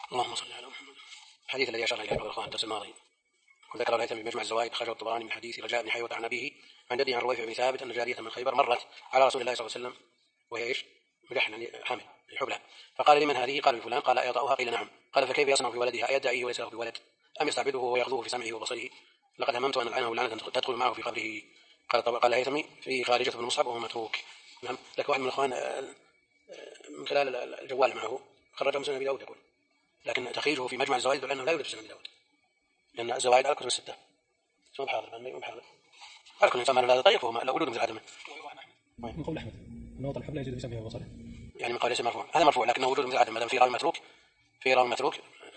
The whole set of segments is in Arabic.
اللهم صل على محمد. الحديث الذي أشار إليه بعض الإخوان الدرس الماضي وذكر الهيثمي بمجمع الزوائد أخرجه الطبراني من حديث رجاء بن حيوة عن أبيه عن جده عن رويفع بن ثابت أن جارية من خيبر مرت على رسول الله صلى الله عليه وسلم وهي ايش؟ ملحن يعني حامل حبلى، فقال لمن هذه؟ قال لفلان. قال أيطأها؟ قيل نعم. قال فكيف يصنع في ولدها؟ أيدعيه وليس له بولد أم يستعبده ويغضوه في سمعه وبصره؟ لقد هممت أن ألعنه لعنة تدخل معه في قبره. قال الهيثمي في خارجة بن مصعب وهو متروك. نعم. لك واحد من الأخوان من خلال الجوال معه خرجه مسلم أبي داود يقول، لكن تخريجه في مجمع الزوائد لأنه لا يوجد في سنن أبي داود، لأن الزوائد على كتب الستة. اسمه بحاضر على كل إنسان ما له طريق فهو لا وجود مثل عدمه. من قول أحمد أنه وضع الحبل يجد في سمعه وبصره، يعني من قول ليس مرفوع، هذا مرفوع لكنه وجود مثل عدم. ما دام في راوي متروك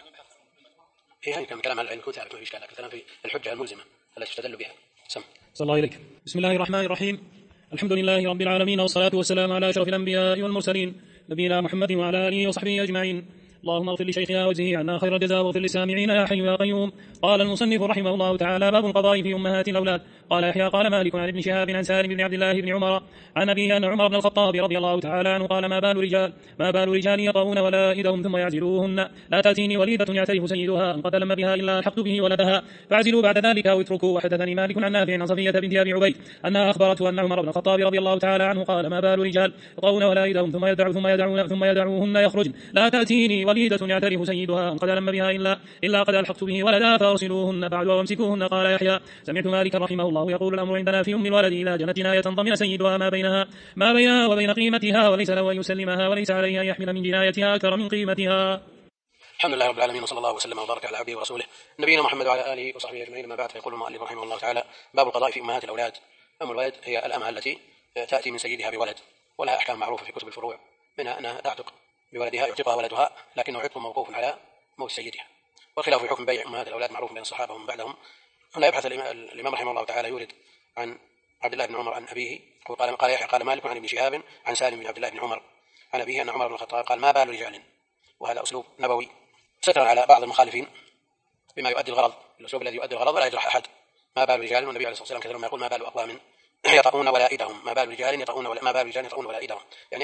هي هذه كلام العلم يكون ثابت ما في إشكال، لكن الكلام في الحجة الملزمة التي تستدل بها. صلى الله عليك. بسم الله الرحمن الرحيم. الحمد لله رب العالمين والصلاة والسلام على أشرف الأنبياء والمرسلين نبينا محمد وعلى آله وصحبه أجمعين. اللهم اغفر لشيخنا واجزه عنا خير الجزاء واغفر للسامعين يا حي يا قيوم. قال المصنف رحمه الله تعالى: باب القضاء في أمهات الأولاد. قال يحيى قال مالك عن ابن شهاب عن سالم بن عبد الله بن عمر عن أبيه أن عمر بن الخطاب رضي الله تعالى عنه قال: ما بال رجال يطؤون ولائدهم ثم يعزلوهن. لا تأتيني وليدة يعترف سيدها أن قد لم بها إلا ألحقت به ولدها فاعزلوا بعد ذلك أو اتركوا. وحدثني مالك عن نافع عن صفية بنت أبي عبيد أنها أخبرته أن عمر بن الخطاب رضي الله تعالى عنه قال: ما بال رجال يطؤون ولائدهم ثم يدعوهن يخرجن. لا تأتيني وليدة يعترف سيدها أن قد لم بها إلا قد ألحقت به ولدا فأرسلوهن بعد وامسكوهن. قال يحيى: سمعت مالك رحمه الله يقول: الأمر عندنا في أم الولد إذا جنت جناية ضمن سيدها ما بينها وبين قيمتها، وليس له أن يسلمها وليس عليه أن يحمل من جنايتها أكثر من قيمتها. الحمد لله رب العالمين وصلى الله وسلم وبارك على عبده ورسوله نبينا محمد وعلى آله وصحبه أجمعين. ما بعد، فيقول المؤلف رحمه الله تعالى: باب القضاء في أمهات الأولاد. أم الولد هي الأمة التي تأتي من سيدها بولد، ولها أحكام معروفة في كتب الفروع، منها أنها تعتق بولدها يعتقها ولدها، لكنه عتق موقوف على موت سيدها. والخلاف في حكم بيع أمهات الأولاد معروف بين الصحابة ومن بعدهم. هنا يبحث الإمام رحمه الله تعالى يورد عن عبد الله بن عمر عن أبيه قال يحيى قال مالك عن ابن شهاب عن سالم بن عبد الله بن عمر عن أبيه أن عمر بن الخطاب قال: ما بال رجال. وهذا أسلوب نبوي ستر على بعض المخالفين بما يؤدي الغرض، الأسلوب الذي يؤدي الغرض ولا يجرح أحد. ما بال رجال، والنبي عليه الصلاة والسلام كثيرا ما يقول: ما بال أقوام يطؤون ولائدهم. ما بال رجال يطؤون ولائدهم، يعني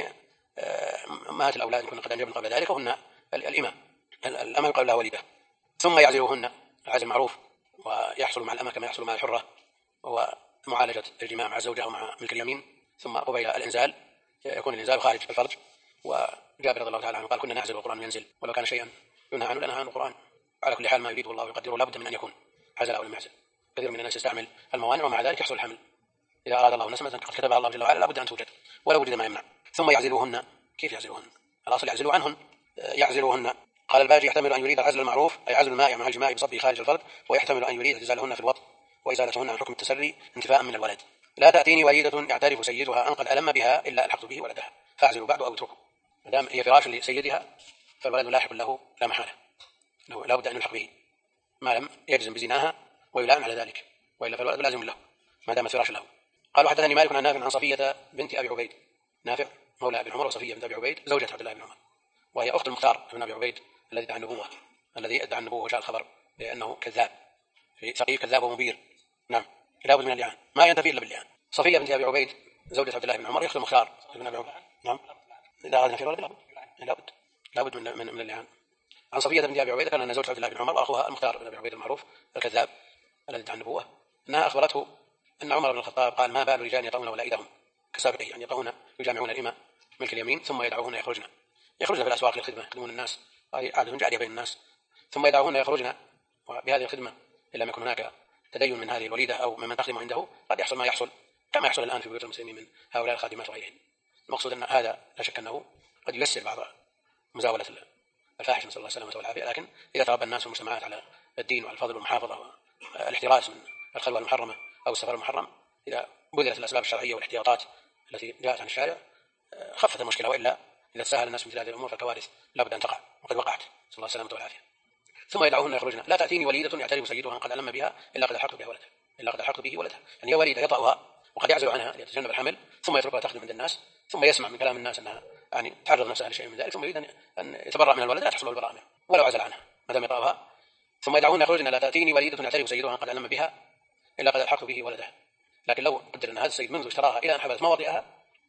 أمهات الأولاد كنا قد أنجبنا قبل ذلك، وهن الأمة يقال لها وليدة، ثم يعزلوهن. العزل معروف ويحصل مع الأمة كما يحصل مع الحرة، وهو معالجة الجماع مع الزوجة ومع ملك اليمين، ثم قبيل الإنزال يكون الإنزال خارج الفرج. وجابر رضي الله تعالى عنه قال: كنا نعزل والقرآن ينزل، ولو كان شيئا ينهى عنه لنهى عن القرآن. على كل حال ما يريده الله يقدره لابد من أن يكون عزل أو لم يعزل. كثير من الناس يستعمل الموانع ومع ذلك يحصل الحمل. إذا أراد الله نسمة قد كتبها الله جل وعلا لابد أن توجد، ولا وجد ما يمنع. ثم يعزلوهن. كيف يعزلوهن؟ الأصل يعزلوا عنهن. يعزلوهن. قال الباجي: يحتمل أن يريد العزل المعروف أي عزل المائع مع الجماع بصبه خارج الفرد، ويحتمل أن يريد إزالهن في الوطن وإزالتهن عن حكم التسري انتفاء من الولد. لا تأتيني وليدة يعترف سيدها أن قد ألم بها إلا ألحقت به ولدها فاعزلوا بعد أو اتركوا. ما دام هي فراش لسيدها فالولد لاحق له لا محالة، لا بد أن يلحق به ما لم يجزم بزناها ويلام على ذلك، وإلا فالولد لازم له ما دام فراش له. قال: حدثني مالك عن نافع عن صفية بنت أبي عبيد. نافع مولى ابن عمر، وصفية بنت أبي عبيد زوجة عبد الله بن عمر، وهي أخت المختار بن أبي عبيد الذي ادعى النبوة وجاء الخبر بأنه كذاب في ثقيف، كذاب ومبير. نعم، لابد من اللعان، ما ينتفي إلا باللعان. صفية بنت أبي عبيد زوجة عبد الله بن عمر، أخت المختار بن أبي عبيد. نعم، إذا أردنا في الولد لابد من اللعان. عن صفية بنت أبي عبيد كان أن زوجة عبد الله بن عمر وأخوها المختار بن أبي عبيد المعروف الكذاب الذي ادعى النبوة، أنها أخبرته أن عمر بن الخطاب قال: ما بال رجال يطؤون ولائدهم كسابقه، يعني يطؤون يجامعون الإماء ملك اليمين ثم يدعوهن يخرجن في الأسواق للخدمة، يخدمون الناس، هذه عادة جارية بين الناس، ثم يدعوهن يخرجن. وبهذه الخدمة إن لم يكن هناك تدين من هذه الوليدة أو ممن تخدم عنده قد يحصل ما يحصل كما يحصل الآن في بيوت المسلمين من هؤلاء الخادمات وغيرهن. المقصود أن هذا لا شك أنه قد ييسر بعض مزاولة الفاحش، نسأل الله السلامة والعافية، لكن إذا تربى الناس والمجتمعات على الدين وعلى الفضل والمحافظة والاحتراس من الخلوة المحرمة أو السفر المحرم، إذا بذلت الأسباب الشرعية والاحتياطات التي جاءت عن الشارع خفت المشكلة، وإلا إذا تساهل الناس مثل هذه الأمور فالكوارث لابد أن تقع، وقد وقعت، نسأل الله السلامة والعافية. ثم يدعوهن يخرجن. لا تأتيني وليدة يعترف سيدها أن قد ألم بها إلا قد ألحقت به ولدها، يعني هي وليدة يطأها وقد يعزل عنها ليتجنب الحمل، ثم يتركها تخدم عند الناس، ثم يسمع من كلام الناس أنها يعني تعرض نفسها لشيء من ذلك، ثم يريد أن يتبرأ من الولد، لا تحصل البراءة منه ولو عزل عنها ما دام يطأها. ثم يدعوهن يخرجن. لا تأتيني وليدة يعترف سيدها أن قد ألم بها إلا قد ألحقت به ولدها. لكن لو قدر أن هذا السيد منذ اشتراها إلى أن حبلت ما وطئها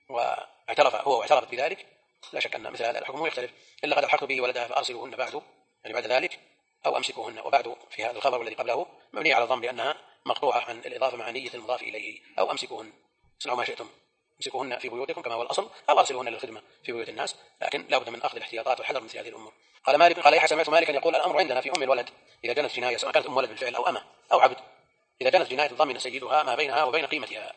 واعترف هو واعترفت بذلك، لا شك أن مثل هذا الحكم يختلف. إلا قد ألحقت به ولدها فأرسلوهن بعد يعني بعد ذلك أو أمسكوهن. وبعد في هذا الخبر والذي قبله مبني على الضم لأنها مقطوعة عن الإضافة مع نية المضاف إليه. أو أمسكوهن، اصنعوا ما شئتم، امسكوهن في بيوتكم كما هو الأصل، أو أرسلوهن للخدمة في بيوت الناس، لكن لا بد من أخذ الاحتياطات والحذر مثل هذه الأمور. قال مالك قال يحيى سمعت مالكا يقول الأمر عندنا في أم الولد إذا جنت جناية، سواء كانت أم ولد بالفعل أو أمة أو عبد، إذا جنت جناية ضمن سيدها ما بينها وبين قيمتها،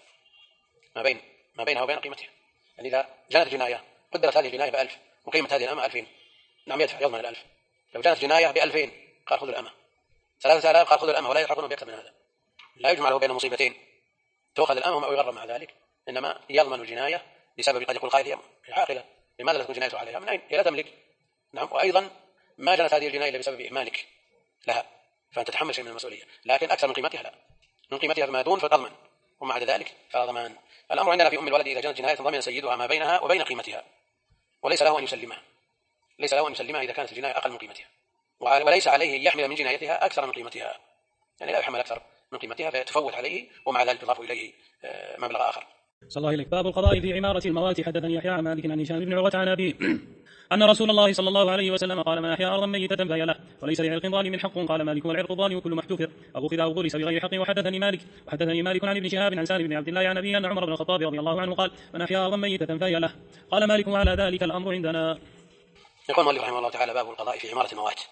ما بينها وبين قيمتها. يعني إذا جنت جناية قدرت هذه الجناية ب1000 وقيمة هذه الأمة 2000، نعم يدفع يضمن 1000. لو جنت جناية ب2000 قال خذوا الأمة، 3000 قال خذوا الأمة، ولا يلحقون بأكثر من هذا. لا يجمع له بين مصيبتين، تؤخذ الأمة أو يغرم مع ذلك، إنما يضمن الجناية بسبب قد يقول قائل هي عاقلة، لماذا لا تكون جنايته عليها؟ من أين؟ هي لا تملك. نعم. وأيضا ما جنت هذه الجناية بسبب إهمالك لها، فأنت تتحمل شيء من المسؤولية، لكن أكثر من قيمتها لا، من قيمتها فيما دون فتضمن، ومع ذلك فضمان. الأمر عندنا في أم الولد إذا جنت جناية ضمن سيدها ما بينها وبين قيمتها، وليس له أن يسلمها، ليس له أن يسلمها إذا كانت الجناية أقل من قيمتها، وليس عليه أن يحمل من جنايتها أكثر من قيمتها، يعني لا يحمل أكثر من قيمتها فتفوت عليه، ومع ذلك يضاف إليه مبلغ آخر. صلى الله عليك. باب القضاء في عمارة الموات. حدثني يحيى عن مالك عن هشام بن عروة عن أبيه أن رسول الله صلى الله عليه وسلم قال: من أحيا أرضا ميتة فهي له، وليس لعرق ظالم حق. قال مالك: والعرق الظالم كل ما احتفر أو أخذ أو غرس بغير حق. وحدثني مالك عن ابن شهاب عن سالم بن عبد الله عن أبيه أن عمر بن الخطاب رضي الله عنه قال: من أحيا أرضا ميتة فهي له. قال مالك: وعلى ذلك الأمر عندنا. يقول مالك رحمه الله تعالى: باب القضاء في عمارة الموات.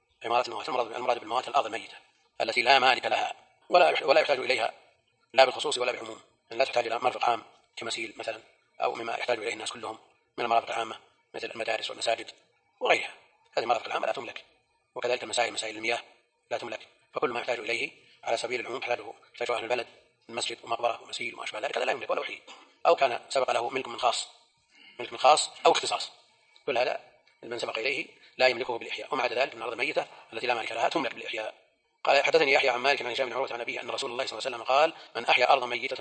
المراد بالموات الأرض الميتة التي لا مالك لها ولا يحتاج إليها لا بالخصوص ولا بالعموم، يعني لا تحتاج إلى مرفق عام كمسيل مثلا، أو مما يحتاج إليه الناس كلهم من المرافق العامة مثل المدارس والمساجد وغيرها، هذه المرافق العامة لا تملك. وكذلك مسائل المياه لا تملك، فكل ما يحتاج إليه على سبيل العموم يحتاجه أهل البلد، المسجد ومقبرة ومسيل وما أشبه ذلك، هذا لا يملك ولا وحيد، أو كان سبق له ملك من خاص أو اختصاص، كل هذا من سبق إليه لا يملكه بالإحياء. ومع ذلك من الأرض الميتة التي لا مالك لها تملك بالإحياء. قال: حدثني يحيى عن مالك عن هشام بن عروة عن أبيه أن رسول الله صلى الله عليه وسلم قال: من أحيا أرضا ميتة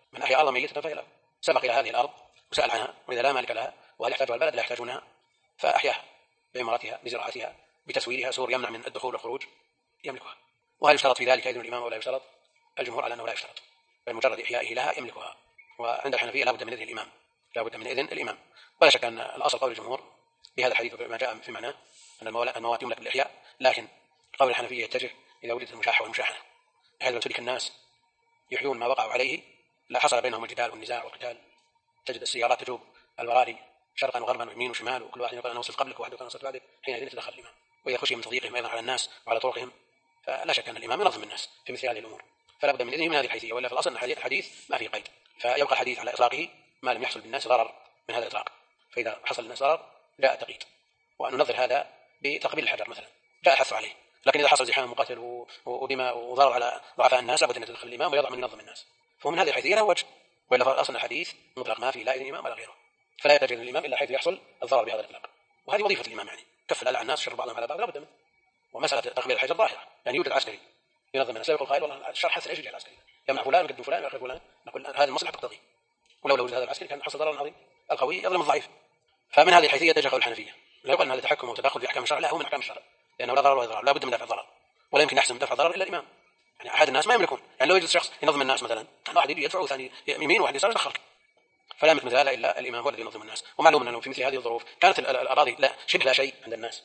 فهي له. سبق إلى هذه الأرض وسأل عنها، وإذا لا مالك لها وهل يحتاجها البلد لا يحتاجونها، فأحياها بعمارتها بزراعتها بتسويرها، سور يمنع من الدخول والخروج يملكها. وهل يشترط في ذلك إذن الإمام ولا يشترط؟ الجمهور على أنه لا يشترط، بمجرد إحيائه لها يملكها. وعند الحنفية لا بد من إذن الإمام. ولا شك أن الأصل قول الجمهور بهذا الحديث ما جاء في معناه أن الموات يملك بالإحياء، لكن قول الحنفية يتجه إذا وجدت المشاحة والمشاحنة، بحيث لو ترك الناس يحيون ما وقعوا عليه لا حصل بينهم الجدال والنزاع والقتال. تجد السيارات تجوب البراري شرقا وغربا ويمين وشمال، وكل واحد يقول أنا وصلت قبلك وواحد يقول أنا وصلت بعدك، حينئذ يتدخل الإمام. وإذا خشي من تضييقهم أيضا على الناس وعلى طرقهم، فلا شك أن الإمام ينظم الناس في مثل هذه الأمور، فلا بد من إذنه من هذه الحيثية. ولا في الأصل أن الحديث ما فيه قيد، فيبقى الحديث على إطلاقه ما لم يحصل بالناس ضرر من هذا الإطلاق. فإذا حصل للناس ضرر جاء التقييد، وأن ننظر هذا بتقبيل الحجر مثلا جاء الحث عليه. لكن إذا حصل زحام وقتل ودماء وضرر على ضعفاء الناس لابد أن يتدخل الإمام ويضع من ينظم الناس، فمن هذه الحيثية له وجه. وإلا فأصل الحديث مطلق ما فيه لا إذن الإمام ولا غيره، فلا يحتاج إلى الإمام إلا حيث يحصل الضرر بهذا الإطلاق. وهذه وظيفة الإمام، يعني كف الأذى عن الناس شر بعضهم على بعض لا بد منه. ومسألة تقبيل الحجر ظاهرة، يعني يوجد عسكري ينظم الناس، لا يقول قائل والله الشرع حث ايش العسكري يمنع فلان ويقدم فلان ويأخر فلان، نقول هذه المصلحة تقتضي، ولولا وجود هذا العسكري كان حصل ضرر عظيم. القوي يظلم الضعيف. فمن هذه الحيثية يتجه قول الحنفية، لا يقول أن هذا تحكم وتدخل في أحكام الشرع، لا، هو من أحكام الشرع، لأنه لا ضرر ولا ضرر، لا بد من دفع الضرر، ولا يمكن يحسن دفع الضرر إلا الإمام. يعني أحد الناس ما يملكون، يعني لو يجلس شخص ينظم الناس مثلا، واحد يدفع وثاني يمين وواحد يسار يدخل، فلا يملك مثل هذا إلا الإمام هو الذي ينظم الناس. ومعلوم أنه في مثل هذه الظروف كانت الأراضي لا شبه لا شيء عند الناس،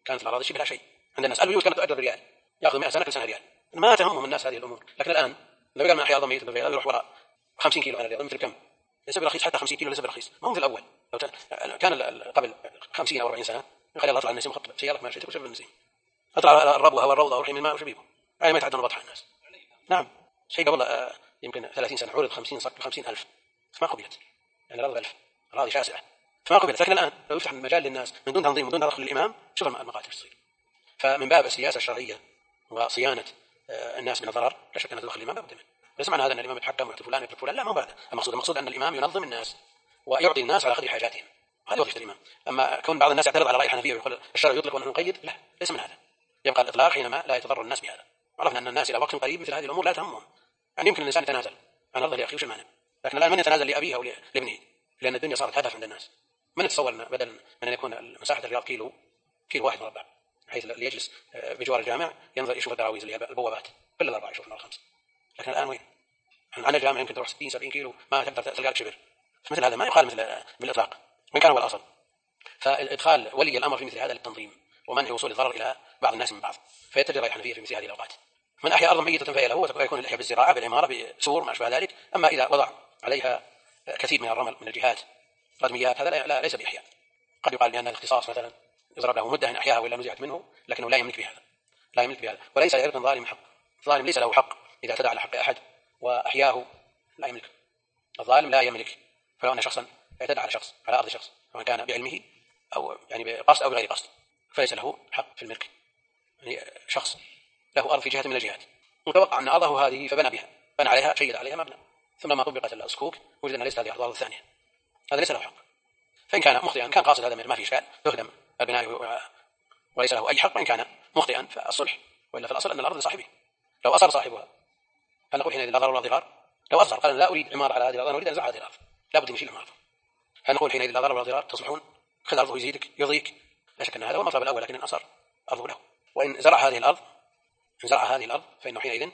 البيوت كانت تؤجر بريال، يأخذ 100 سنة كل سنة ريال، ما تهمهم الناس هذه الأمور. لكن الآن لو قال من أحيا أرضا ميتة بالريال يروح وراء 50 كيلو عن الرياض، مثل كم ليس برخيص، حتى 50 كيلو ليس برخيص، ما هو مثل الأول. لو كان قبل 50 أو 40 سنة يخلي الله أطلع النسيم خط سيارك ما شئت وشرب النسيم، أطلع الربوة أو الروضة وروحي من الماء وشبيبه، ما يتعدون بطح الناس. نعم، شيء قبل يمكن 30 سنة عرض 50,000 ما قبلت، يعني الأرض 1000 أراضي شاسعة فما قبلت. لكن الآن لو يفتح المجال للناس من دون تنظيم ودون تدخل للإمام شوف المقاتل تصير. فمن باب السياسة الشرعية وصيانة الناس من الضرر لا شك أن تدخل الإمام لا بد منه. ليس معنى هذا أن الإمام يتحكم ويعطي فلان ويترك فلان، لا، ما هو هذا المقصود أن الإمام ينظم الناس ويعطي الناس على قدر حاجاتهم، هذه وظيفة الإمام. أما كون بعض الناس يعترض على رأي الحنفية ويقول الشرع يطلق ونحن نقيد، لا، ليس من هذا. يبقى الإطلاق حينما لا يتضرر الناس بهذا. عرفنا أن الناس إلى وقت قريب مثل هذه الأمور لا تهمهم، يعني يمكن الإنسان يتنازل عن أرضه لأخيه وش المانع، لكن الآن من يتنازل لأبيه أو لابنه، لأن الدنيا صارت هدف عند الناس. من يتصور بدل من أن يكون مساحة الرياض كيلو واحد مربع، حيث اللي يجلس بجوار الجامع ينظر يشوف الدراويز اللي هي البوابات كل الأربعة يشوف الخمس. لكن الآن وين؟ عن الجامع يمكن تروح 60-70 كيلو ما تقدر تلقاك شبر. فمثل هذا ما يقال مثل بالإطلاق وإن كان هو الأصل. فإدخال ولي الأمر في مثل هذا للتنظيم ومنع وصول الضرر إلى بعض الناس من بعض، فيتجرى الحنفية في مثل هذه الأوقات. من أحيا أرضا ميتة فهي له، ويكون الإحياء بالزراعة بالعمارة بسور ما أشبه ذلك. أما إذا وضع عليها كثير من الرمل من الجهات ردميات هذا ليس بإحياء. قد يقال بأن الاختصاص مثلا يضرب له مدة إن أحياها وإلا نزعت منه، لكنه لا يملك بهذا وليس لعرض ظالم حق. الظالم ليس له حق إذا اعتدى على حق أحد وأحياه لا يملك. الظالم لا يملك. فلو أن شخصا اعتدى على شخص على أرض شخص سواء كان بعلمه أو يعني بقصد أو بغير قصد فليس له حق في الملك. يعني شخص له أرض في جهة من الجهات وتوقع أن أرضه هذه فبنى بها، بنى عليها شيد عليها مبنى، ثم لما طبقت الصكوك وجد أن ليست هذه الأرض الثانية، هذا ليس له حق. فإن كان مخطئا كان قاصد هذا ما في إشكال، يهدم البناء وليس له أي حق. وإن كان مخطئا فالصلح، وإلا في الأصل أن الأرض لصاحبه. لو أصر صاحبها هل نقول حينئذ لا ضرر ولا ضرار؟ لو أصر قال لا أريد عمارة على هذه الأرض، أنا أريد أن أنزع هذه الأرض، لا بد من شيل عمارته، هل نقول حينئذ لا ضرر ولا ضرار؟ تصلحون، خذ أرضه يزيدك يرضيك؟ لا شك أن هذا هو المطلب الأول، لكن إن أصر أرضه له. وإن زرع هذه الأرض فإنه حينئذ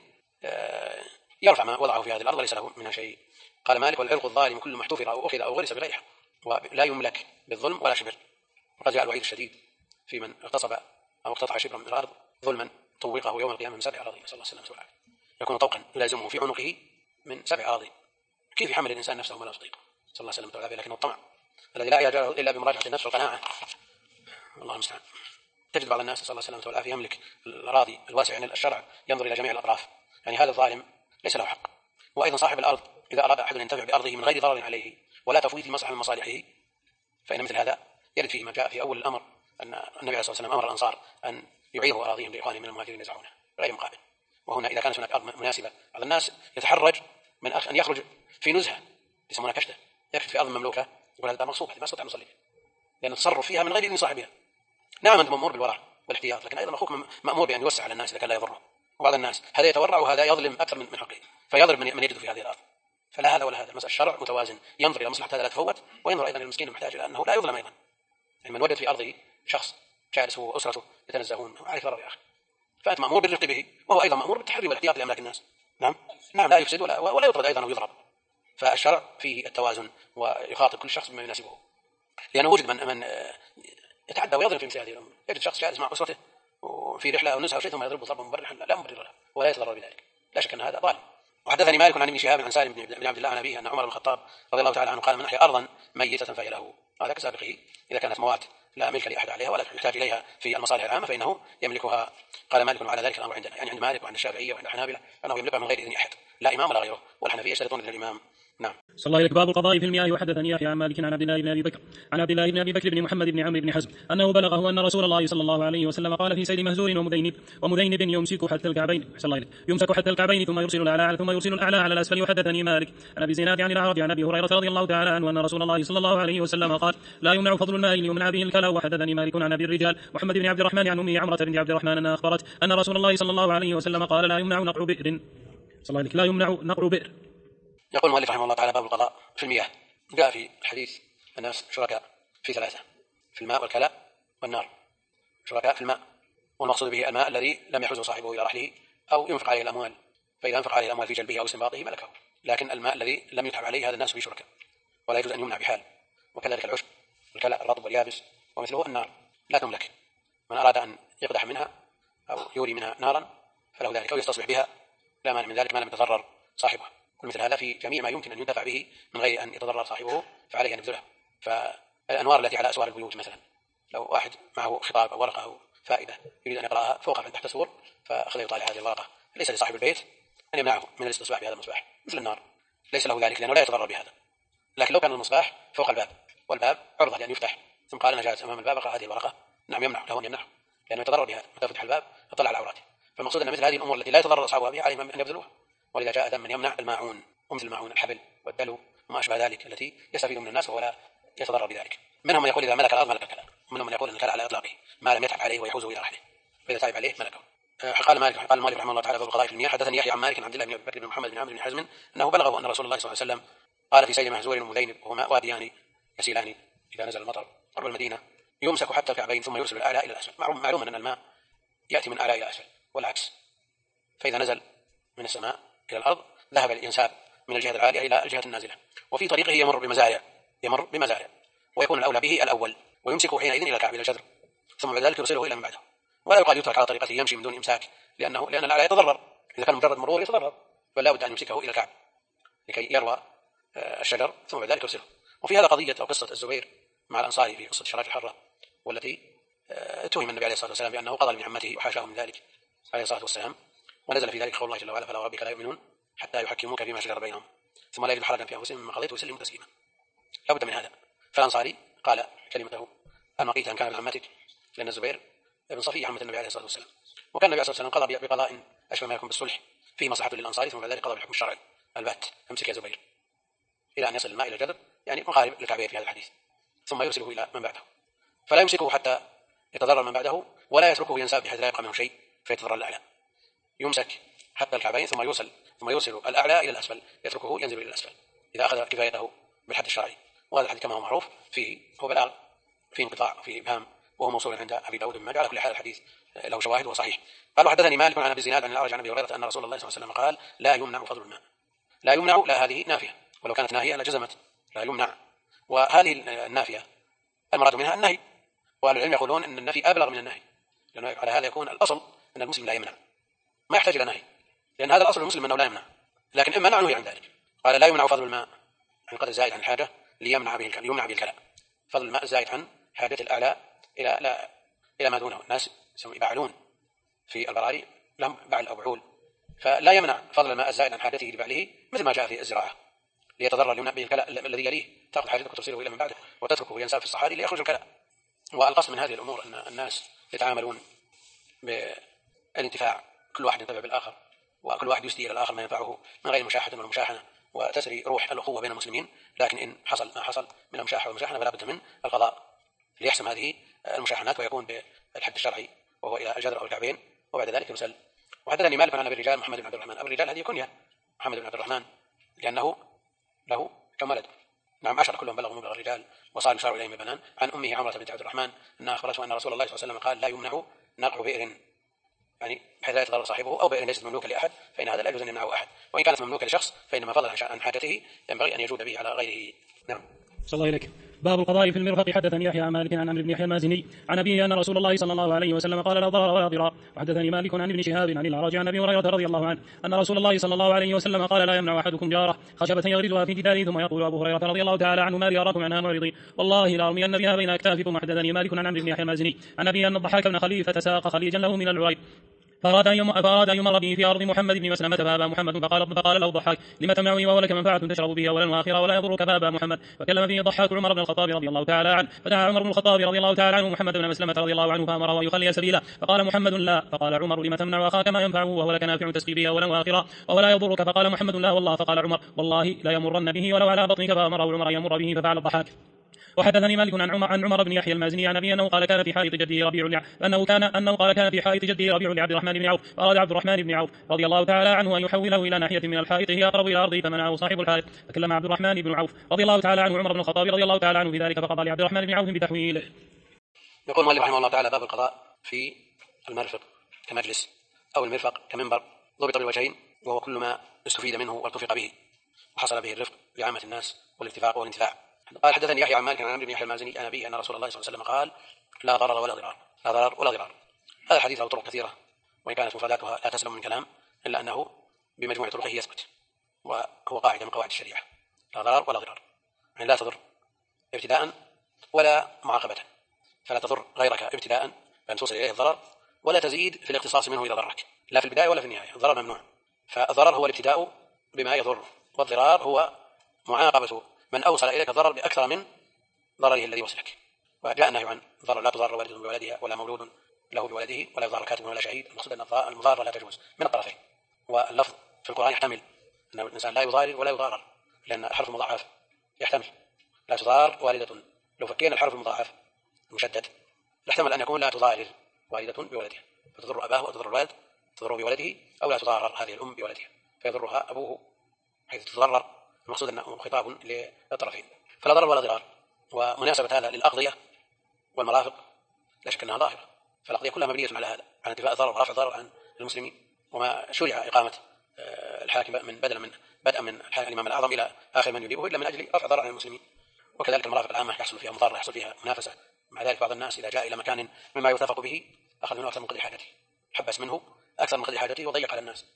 يرفع ما وضعه في هذه الأرض وليس له منها شيء. قال مالك: والعرق الظالم كل ما احتفر أو أخذ أو غرس بغير حق، ولا يملك بالظلم ولا شبر. وقد جاء الوعيد الشديد في من اغتصب أو اقتطع شبرا من الأرض ظلما طوقه يوم القيامة من 7 أراضين، نسأل الله السلامة والعافية، يكون طوقا يلازمه في عنقه من 7 أراضين. كيف يحمل الإنسان نفسه ما لا يطيق؟ نسأل الله السلامة والعافية. لكن الطمع الذي لا يجاره إلا بمراجعة النفس والقناعة، الله المستعان. تجد بعض الناس نسأل الله السلامة والعافية يملك الأراضي الواسعة، يعني الشرع ينظر إلى جميع الأطراف، يعني هذا الظالم ليس له حق. وأيضا صاحب الأرض إذا أراد أحد أن ينتفع بأرضه من غير ضرر عليه ولا تفويت المصلحة من مصالحه، فإن مثل هذا يرد فيه ما جاء في أول الأمر أن النبي عليه الصلاة والسلام أمر الأنصار أن يعيروا أراضيهم لإخوانهم من المهاجرين يزرعونها غير مقابل. وهنا إذا كانت هناك أرض مناسبة، بعض الناس يتحرج من أن يخرج في نزهة يسمونها كشتة، يكشف في أرض مملوكة يقول هذا مغصوب، هذه ما استطيع نصلي فيها، لأن التصرف فيها من غير إذن صاحبها. نعم أنت مأمور بالورع والاحتياط، لكن أيضا أخوك مأمور بأن يوسع على الناس إذا كان لا يضره. وبعض الناس هذا يتورع وهذا يظلم أكثر من حقه، فيضرب من يجد في هذه الأرض. فلا هذا ولا هذا، مسألة الشرع متوازن، ينظر إلى مصلحة هذا لا تفوت، وينظر أيضا إلى المسكين المحتاج إلى أنه لا يظلم أيضا. يعني من وجد في أرضه شخص جالس هو وأسرته يتنزهون عليك ضرر يا أخي، فأنت مأمور بالرفق به، وهو أيضا مأمور بالتحري والاحتياط لأملاك الناس. نعم لا يفسد ولا يطرد أيضا ويضرب. فالشرع فيه التوازن ويخاطب كل شخص بما يناسبه، لأنه وجد من يتعدى ويضرب في مثل هذه الأمور. يجد شخص جالس مع أسرته وفي رحلة أو نزهة أو شيء ثم يضربه ضربا مبرحا لا مبرر له ولا يتضرر بذلك، لا شك أن هذا ظالم. وحدثني مالك عن ابن شهاب عن سالم بن عبد الله عن أبيه أن عمر بن الخطاب رضي الله تعالى عنه قال: من أحيا أرضا ميتة فهي له. هذا كسابقه، إذا كانت موات لا ملك لأحد عليها ولا يحتاج إليها في المصالح العامة فإنه يملكها. قال مالك: وعلى ذلك الأمر عندنا، يعني عند مالك وعند الشافعية وعند الحنابلة أنه يملكها من غير إذن أحد، لا إمام ولا غيره، والحنفية يشترطون للإمام. نعم. صلى الله عليك. باب القضاء في المياه. وحدثني يحيى عن مالك عن عبد الله بن ابي بكر بن محمد بن عمرو بن حزم انه بلغه ان رسول الله صلى الله عليه وسلم قال في سيل مهزور ومذينب يمسك حتى الكعبين ثم يرسل الاعلى على الاسفل. وحدثني مالك عن ابي زناد عن الاعرج عن ابي هريره رضي الله تعالى عنه ان رسول الله صلى الله عليه وسلم قال: لا يمنع فضل الماء ليمنع به الكلى. وحدثني مالك عن ابي الرجال محمد بن عبد الرحمن عن امه عمره بنت عبد الرحمن انها اخبرت ان رسول الله صلى الله عليه وسلم قال: لا يمنع نقع بئر. يقول المؤلف رحمه الله تعالى: باب القضاء في المياه. جاء في الحديث الناس شركاء في 3، في الماء والكلاء والنار. شركاء في الماء، والمقصود به الماء الذي لم يحوزه صاحبه إلى رحله أو ينفق عليه الأموال، فإذا أنفق عليه الأموال في جلبه أو استنباطه ملكه. لكن الماء الذي لم يتعب عليه هذا الناس به شركاء ولا يجوز أن يمنع بحال. وكذلك العشب والكلاء الرطب واليابس ومثله النار لا تملك. من أراد أن يقدح منها أو يوري منها نارا فله ذلك، أو يستصبح بها لا مانع من ذلك ما لم يتضرر صاحبه. كل مثل هذا في جميع ما يمكن أن ينتفع به من غير أن يتضرر صاحبه فعليه أن يبذله. فالأنوار التي على أسوار البيوت مثلا، لو واحد معه خطاب أو ورقة أو فائدة يريد أن يقرأها فوقف تحت سور فأخذ يطالع هذه الورقة، ليس لصاحب البيت أن يمنعه من الاستصباح بهذا المصباح. مثل النار ليس له ذلك لأنه لا يتضرر بهذا. لكن لو كان المصباح فوق الباب والباب عرضة لأن يفتح، ثم قال أنا جالس أمام الباب أقرأ هذه الورقة، نعم يمنع له أن يمنعه لأنه يتضرر بها. متى فتح الباب اطلع على عوراته. فالمقصود أن مثل هذه الأمور التي لا يتضرر أصحابها بها عليهم أن يبذلوها. ولذا جاء من يمنع الماعون، ومثل الماعون الحبل والدلو وما أشبه ذلك التي يستفيد من الناس ولا يتضرر بذلك. منهم من يقول إذا ملك الأرض ملك الكلام، ومنهم من يقول أن الكلام على إطلاقه ما لم يتعب عليه ويحوزه إلى رحله، فإذا تعب عليه ملكه. قال مالك رحمه الله تعالى: باب القضاء في المياه. حدثني يحيى عن مالك عن عبد الله بن بكر بن محمد بن عمرو بن حزم أنه بلغه أن رسول الله صلى الله عليه وسلم قال في سيل مهزور ومذينب وهما واديان يسيلان إذا نزل المطر قرب المدينة يمسك حتى الكعبين ثم يرسل الأعلى إلى الأسفل. معلوم أن الماء يأتي من أعلى إلى أسفل والعكس، فإذا نزل من السماء إلى الأرض ذهب الإنساب من الجهة العالية إلى الجهة النازلة، وفي طريقه يمر بمزارع ويكون الأولى به الأول ويمسكه حينئذ إلى الكعب إلى الجذر، ثم بعد ذلك يرسله إلى من بعده، ولا يقال يترك على طريقته يمشي من دون إمساك، لأن الأعلى يتضرر، إذا كان مجرد مرور يتضرر، فلا بد أن يمسكه إلى الكعب لكي يروى الشجر، ثم بعد ذلك يرسله. وفي هذا قضية أو قصة الزبير مع الأنصاري في قصة شراج الحرة، والتي اتهم النبي عليه الصلاة والسلام بأنه قضى لابن عمته وحاشاه من ذلك عليه الصلاة والسلام، ونزل في ذلك قول الله جل وعلا: فلا وربك لا يؤمنون حتى يحكموك فيما شجر بينهم ثم لا يجد حرجا في أنفسهم مما قضيت ويسلموا تسليما. لا بد من هذا. فالأنصاري قال كلمته: أن كان ابن عمتك، لأن الزبير ابن صفية عمة النبي عليه الصلاة والسلام، وكان النبي عليه الصلاة والسلام قضى بقضاء أشبه ما يكون بالصلح فيه مصلحة للأنصاري، ثم بعد ذلك قضى بالحكم الشرعي البات: امسك يا زبير، إلى أن يصل الماء إلى الجدر، يعني مقارب للكعبين في هذا الحديث، ثم يرسله إلى من بعده، فلا يمسكه حتى يتضرر من بعده، ولا يتركه ينساب بحيث لا يبقى منه شيء فيتضرر الأعلى، يمسك حتى الكعبين ثم يرسل الأعلى إلى الأسفل، يتركه ينزل إلى الأسفل إذا أخذ كفايته بالحد الشرعي. وهذا الحديث كما هو معروف فيه هو بلاغ، فيه انقطاع، فيه إبهام، وهو موصول عند أبي داود بن ماجه. على كل حال الحديث له شواهد وصحيح. قال: وحدثني مالك عن أبي الزناد عن الأعرج عن أبي هريرة أن رسول الله صلى الله عليه وسلم قال: لا يمنع فضل الماء. لا يمنع، لا هذه نافية، ولو كانت ناهية لجزمت لا يمنع، وهذه النافية المراد منها النهي، وأهل العلم يقولون أن النفي أبلغ من النهي، لأنه على هذا يكون الأصل أن المسلم لا يمنع، ما يحتاج إلى نهي، لأن هذا الأصل المسلم أنه لا يمنع، لكن إما نهي عن ذلك. قال: لا يمنع فضل الماء عن قدر الزائد عن الحاجة ليمنع به الكلى. فضل الماء الزائد عن حاجة الأعلى إلى ما دونه، الناس يبعلون في البراري لهم بعل أو بعول، فلا يمنع فضل الماء الزائد عن حاجته لبعله، مثل ما جاء في الزراعة ليتضرر ليمنع به الكلى الذي يليه، تأخذ حاجتك وترسله إلى من بعده وتتركه ينساب في الصحاري ليخرج الكلى. والقصد من هذه الأمور أن الناس يتعاملون بالانتفاع، كل واحد ينتفع بالآخر، وكل واحد يسدي إلى الآخر ما ينفعه من غير مشاحة ولا مشاحنة، وتسري روح الأخوة بين المسلمين. لكن إن حصل ما حصل من المشاحة والمشاحنة فلا بد من القضاء ليحسم هذه المشاحنات ويكون بالحد الشرعي، وهو إلى الجدر أو الكعبين، وبعد ذلك يرسل. وحدثني مالك عن أبي الرجال محمد بن عبد الرحمن. أبو الرجال هذه كنية محمد بن عبد الرحمن، لأنه له كم ولد، نعم 10 كلهم بلغوا مبلغ الرجال وصار يشار إليهم ببنان. عن أمه عمرة بنت عبد الرحمن أنها أخبرته أن رسول الله صلى الله عليه وسلم قال: لا يمنع نقع بئر، يعني بحيث لا يتضرر صاحبه، أو بئر ليست مملوكة لأحد، فإن هذا لا يجوز أن يمنعه أحد، وإن كانت مملوكة لشخص فإنما فضل عن حاجته ينبغي أن يجود به على غيره. نعم. صلى الله عليك. باب القضاء في المرفق. حدثني يحيى عن مالك عن عمرو بن يحيى المازني عن أبيه أن رسول الله صلى الله عليه وسلم قال: لا ضرر ولا ضرار. وحدثني مالك عن ابن شهاب عن الأعرج عن أبي هريرة رضي الله عنه أن رسول الله صلى الله عليه وسلم قال: لا يمنع أحدكم جاره خشبة يغرزها في جداره ثم يقول أبو هريرة رضي الله تعالى عنه: ما لي أراكم عنها معرضين، والله لأرمين بها بين أكتافكم. وحدثني مالك عن عمرو بن يحيى المازني عن أبيه أن الضحاك بن خليفة ساق خليجا له من العريب، فأراد أن يمر به في أرض محمد بن مسلمة، فأبى محمد فقال له الضحاك: لم تمنعني وهو لك منفعة تشرب بها أولا وآخرا ولا يضرك؟ فأبى محمد. فكلم فيه الضحاك عمر بن الخطاب رضي الله تعالى عنه، فدعا عمر بن الخطاب رضي الله تعالى عنه محمد بن مسلمة رضي الله عنه فأمره أن يخلي سبيله، فقال محمد: لا. فقال عمر: لم تمنع أخاك ما ينفعه وهو لك نافع تسقي بها أولا وآخرا ولا يضرك؟ فقال محمد: لا والله. فقال عمر: والله لا يمرن به ولو على بطنك. فأمره عمر أن يمر به، ففعل الضحاك. وحدثني مالك عن عمر بن يحيى المازني عن أبي أنه قال: كان في حائط جده ربيع كان في حائط جده ربيع لعبد الرحمن بن عوف، فأراد عبد الرحمن بن عوف رضي الله تعالى عنه أن يحوله إلى ناحية من الحائط هي أقرب إلى أرضه، فمنعه صاحب الحائط. فكلم عبد الرحمن بن عوف رضي الله تعالى عنه عمر بن الخطاب رضي الله تعالى عنه في ذلك، فقضى لعبد الرحمن بن عوف بتحويله. يقول المؤلف رحمه الله تعالى: باب القضاء في المرفق كمجلس أو المرفق كمنبر، ضبط بالوجهين، وهو كل ما استفيد منه واتفق به وحصل به الرفق لعامة الناس والاتفاق والانتفاع. قال: حدثني يحيى عن مالك عن عمرو بن يحيى المازني عن أبيه أن رسول الله صلى الله عليه وسلم قال: لا ضرر ولا ضرار. لا ضرر ولا ضرار. هذا الحديث له طرق كثيرة، وإن كانت مفرداتها لا تسلم من كلام، إلا أنه بمجموع طرقه يثبت، وهو قاعدة من قواعد الشريعة: لا ضرر ولا ضرار، يعني لا تضر ابتداء ولا معاقبة، فلا تضر غيرك ابتداء بأن توصل إليه الضرر، ولا تزيد في الاقتصاص منه إذا ضرك، لا في البداية ولا في النهاية. الضرر ممنوع، فالضرر هو الابتداء بما يضر، والضرار هو معاقبة من أوصل إليك الضرر بأكثر من ضرره الذي وصلك. وجاء النهي عن ضرر: لا تضر والد بولدها ولا مولود له بولده ولا يضار كاتب ولا شهيد. المقصود أن المضارة لا تجوز من الطرفين، واللفظ في القرآن يحتمل أن الإنسان لا يضارر ولا يضارر، لأن الحرف المضاعف يحتمل. لا تضار والدة، لو فكينا الحرف المضاعف المشدد يحتمل أن يكون لا تضارر والدة بولدها، فتضر أباه وتضر الوالد، تضر بولده، أو لا تضارر هذه الأم بولدها فيضرها أبوه حيث تتضرر. المقصود أنه خطاب للطرفين، فلا ضرر ولا ضرار. ومناسبة هذا للأقضية والمرافق لا شك أنها ظاهرة، فالأقضية كلها مبنية على هذا، عن انتفاء الضرر ورفع الضرر عن المسلمين. وما شرع إقامة الحاكم بدءا من الحاكم الإمام الأعظم إلى آخر من يجيبه إلا من أجل رفع الضرر عن المسلمين. وكذلك المرافق العامة يحصل فيها مضارة، يحصل فيها منافسة مع ذلك بعض الناس إذا جاء إلى مكان مما يتفق به أخذ منه أكثر من قدر حاجته، حبس منه أكثر من قدر حاجته وضيق على الناس،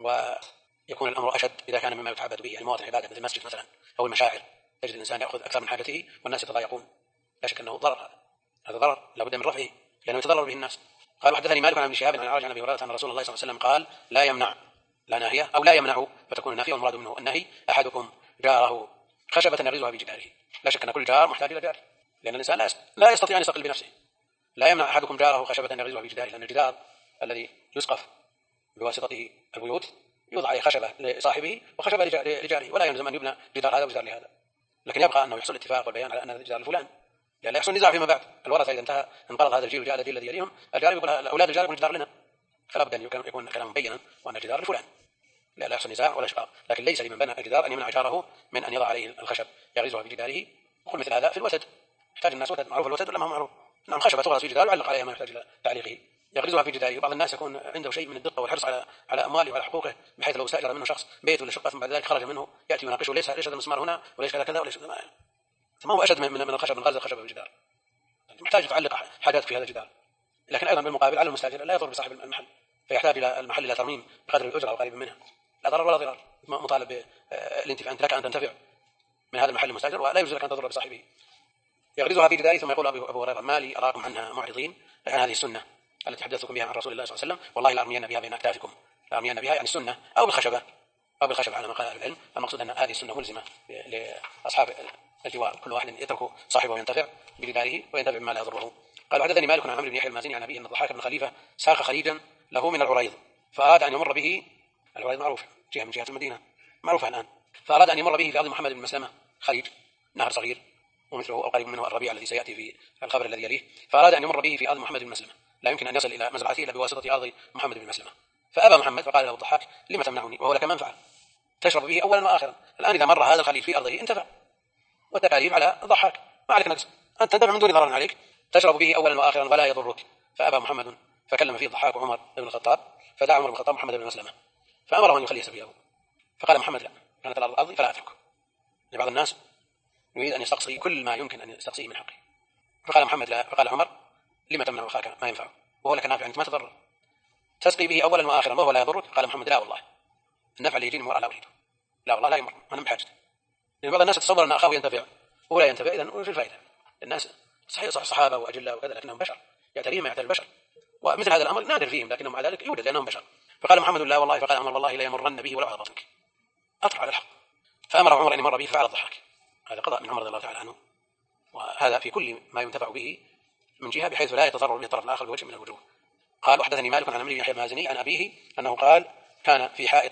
ويكون الأمر أشد إذا كان مما يتعبد به، يعني مواطن عبادة مثل المسجد مثلا أو المشاعر، تجد الإنسان يأخذ أكثر من حاجته والناس يتضايقون، لا شك أنه ضرر، هذا ضرر لا بد من رفعه لأنه يتضرر به الناس. قال حدثني مالك عن ابن شهاب عن عن أبي هريرة أن رسول الله صلى الله عليه وسلم قال لا يمنع، لا ناهية أو لا يمنع فتكون النافية والمراد منه النهي، أحدكم جاره خشبة يغرزها في جداره، لا شك أن كل جار محتاج إلى جاره، لأن الإنسان لا يستطيع أن يستقل بنفسه. لا يمنع أحدكم جاره خشبة يغرزها في جداره، لأن الجدار الذي يسقف بواسطته البيوت يوضع عليه خشبة لصاحبه وخشبة لجاره، ولا يلزم أن يبنى جدار هذا وجدار لهذا، لكن يبقى أنه يحصل الاتفاق والبيان على أن هذا جدار لفلان، يعني لا يحصل نزاع فيما بعد. الورثة إذا انتهى انقرض هذا الجيل وجاء الجيل الذي يليهم، الجار يقول أولاد الجار يقول جدار لنا، فلا بد أن يكون كلام مبينا وأن الجدار لفلان، لا يحصل نزاع ولا شقاق. لكن ليس لمن بنى الجدار أن يمنع جاره من أن يضع عليه الخشب يغرزها في جداره. وقل مثل هذا في الوتد، يحتاج الناس وتد، معروف الوتد ولا ما هو معروف؟ نعم، خشبة تغرز في جدار ويعلق عليها ما يحتاج إلى تعليقه، يغرزها في جداره. وبعض الناس يكون عنده شيء من الدقة والحرص على أمواله وعلى حقوقه، بحيث لو استأجر منه شخص بيت ولا شقة ثم بعد ذلك خرج منه يأتي يناقشه، ليس هذا المسمار هنا وليس كذا كذا وليس ما هو أشد من الخشب، من غرز الخشب في الجدار، محتاج تعلق حاجات في هذا الجدار. لكن أيضا بالمقابل على المستأجر لا يضر بصاحب المحل، فيحتاج إلى المحل إلى ترميم بقدر الأجرة أو قريب منها، لا ضرر ولا ضرار، مطالب بالانتفاع، أنت لك أن تنتفع من هذا المحل المستأجر ولا يجوز لك أن تضر بصاحبه. يغرزها في جداره. ثم يقول أبو هريرة ما لي أراكم عنها معرضين، عن هذه السنة التي حدثتكم بها عن رسول الله صلى الله عليه وسلم، والله لأرمين بها بين أكتافكم، لأرمين بها يعني السنة أو بالخشبة على ما قال أهل العلم. المقصود أن هذه السنة ملزمة لأصحاب الجوار، كل واحد يترك صاحبه وينتفع بجداره وينتفع بما لا يضره. قال حدثني مالك عن عمرو بن يحيى المازني عن أبيه أن الضحاك بن خليفة ساق خليجا له من العريض، فأراد أن يمر به، العريض معروف جهة من جهات المدينة معروفة الآن، فأراد أن يمر به في أرض محمد بن مسلمة، خليج نهر صغير ومثله أو قريب منه الربيع الذي سيأتي في الخبر الذي يليه، فأراد أن يمر به في أرض محمد بن مسلمة، لا يمكن أن يصل إلى مزرعته إلا بواسطة أرض محمد بن مسلمة، فأبى محمد، فقال له الضحاك لما تمنعني وهو لك منفعة تشرب به أولا وآخرا، الآن إذا مر هذا الخليج في أرضه انتفع، والتكاليف على الضحاك ما عليك نقص، أنت تنتفع من دون ضرر عليك، تشرب به أولا وآخرا ولا يضرك. فأبى محمد، فكلم فيه الضحاك وعمر بن الخطاب، فدعا عمر بن الخطاب محمد بن مسلمة فأمره أن يخلي سبيله، فقال محمد لا، كانت الأرض أرضي فلا أترك. لبعض الناس يريد أن يستقصي كل ما يمكن أن يستقصيه من حقه، فقال محمد لا، فقال عمر لما تمنع أخاك ما ينفعه وهو لك نافع أنت ما تضرر، تسقي به أولا وآخرا وهو لا يضرك. قال محمد لا والله النفع اللي يجيني من وراء لا أريده، لا والله لا يمر، أنا بحاجته. لأن بعض الناس يتصور أن أخاه ينتفع ولا ينتفع، إذن وش الفائدة؟ الناس صحيح صحابة وأجلاء وكذا لكنهم بشر يعتريهم ما يعتري البشر، ومثل هذا الأمر نادر فيهم لكنهم مع ذلك يوجد لأنهم بشر. فقال محمد لا والله، فقال عمر والله لا يمرن به ولو على بطنك، أطلع على الحق. فأمر عمر أن يمر به فعل الضحاك، هذا قضاء من عمر رضي الله تعالى عنه، وهذا في كل ما ينتفع به من جهة بحيث لا يتضرر به الطرف الآخر بوجه من الوجوه. قال وحدثني مالك عن عمرو بن يحيى المازني عن أبيه أنه قال كان في حائط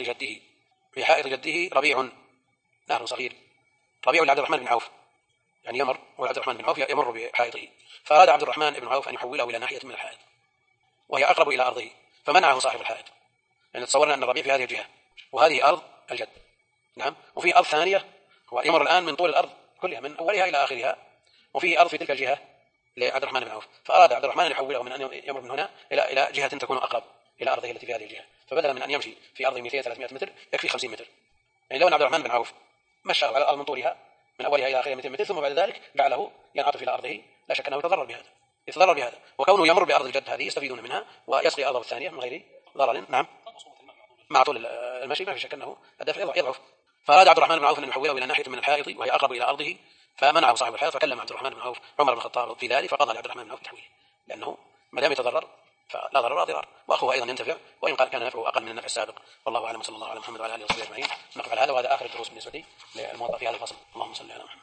جده ربيع نهر صغير، ربيع لعبد الرحمن بن عوف، يعني يمر وعبد الرحمن بن عوف يمر بحائطه، فأراد عبد الرحمن بن عوف أن يحوله إلى ناحية من الحائط وهي أقرب إلى أرضه، فمنعه صاحب الحائط، لأن تصورنا أن الربيع في هذه الجهة وهذه أرض الجد، نعم، وفي أرض ثانية ويمر الآن من طول الأرض كلها من أولها إلى آخرها، وفيه أرض في تلك الجهة لعبد الرحمن بن عوف، فأراد عبد الرحمن أن يحوله من أن يمر من هنا إلى جهة تكون أقرب إلى أرضه التي في هذه الجهة، فبدلا من أن يمشي في أرض 200-300 متر يكفي 50 متر. يعني لو أن عبد الرحمن بن عوف مشى على الأرض من طولها من أولها إلى آخرها 200 متر ثم بعد ذلك جعله ينعطف إلى أرضه، لا شك أنه يتضرر بهذا، وكونه يمر بأرض الجد هذه يستفيدون منها ويسقي أرضه الثانية من غير ضرر، نعم، مع طول المشي ما في شك أنه الدفع يضعف. فأراد عبد الرحمن بن عوف أن يحوله إلى ناحية من الحائط وهي أقرب إلى أرضه، فمنعه صاحب الحائط، فكلم عبد الرحمن بن عوف عمر بن الخطاب في ذلك، فقضى لعبد الرحمن بن عوف بتحويله، لأنه ما دام يتضرر فلا ضرر ولا ضرار، وأخوه أيضا ينتفع وإن قال كان نفعه أقل من النفع السابق. والله أعلم، صلى الله على محمد وعلى آله وصحبه أجمعين. نقف على هذا، وهذا آخر الدروس بالنسبة للموضوع في هذا الفصل. اللهم صل على محمد.